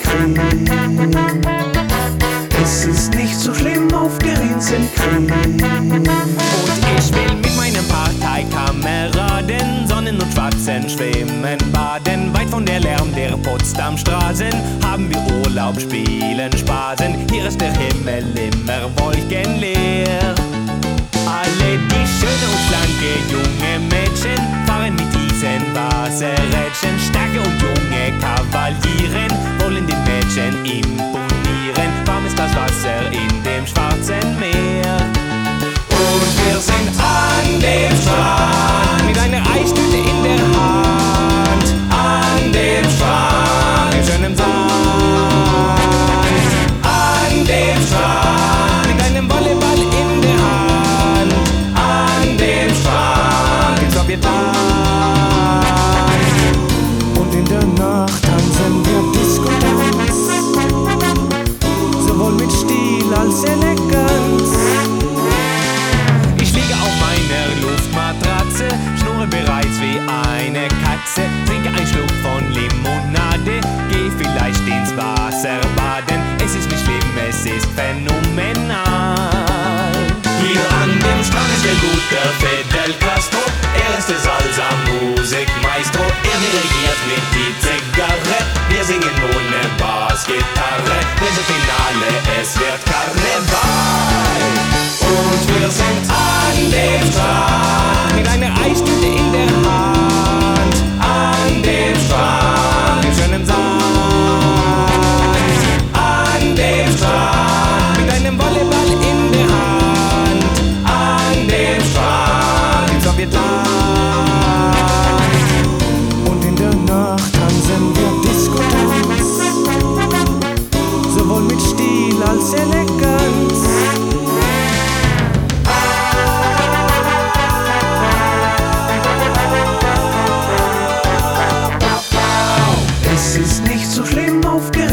Creme. Es ist nicht so schlimm auf der Inselcreme. Und ich will mit meinen Parteikameraden Sonnen und Schwatzen schwimmen, baden. Weit von der Lärm der Potsdamstraßen haben wir Urlaub, spielen, spaßen. Hier ist der Himmel immer wolkenleer. Alle die schöne und schlanke junge Mädchen fahren mit diesen Wasserrädchen. Starke und junge Kavalieren wollen den Mädchen imponieren. Warm ist das Wasser in dem Schwarzen Meer. Und wir sind an dem Strand mit einer Eistüte in der Hand. An dem Strand in schönem Sand. An dem Strand mit einem Volleyball in der Hand. An dem Strand in Sowjetland. Und in der Nacht tanzen wir Disco-Tanz, sowohl mit Stil als Eleganz. Ich liege auf meiner Luftmatratze, schnurre bereits wie eine Katze, trinke einen Schluck von Limonade, geh vielleicht ins Wasser baden. Es ist nicht schlimm, es ist phänomenal. Hier an dem Strand ist der gute Fidel Castro. Er ist der Salsa-Musikmaestro. Er dirigiert mit die Zigarre. Wir singen ohne Bassgitarre. Welche Finale, es wird Karneval. Und wir sind an dem Strand Mit einer Eistüte in der Hand. an dem Strand In schönem Sand. an dem Strand Mit einem Volleyball in der Hand. an dem Strand In Sowjetland. Und in der Nacht tanzen wir Disco-Tanz, sowohl mit Stil als Eleganz. Es ist nicht so schlimm auf der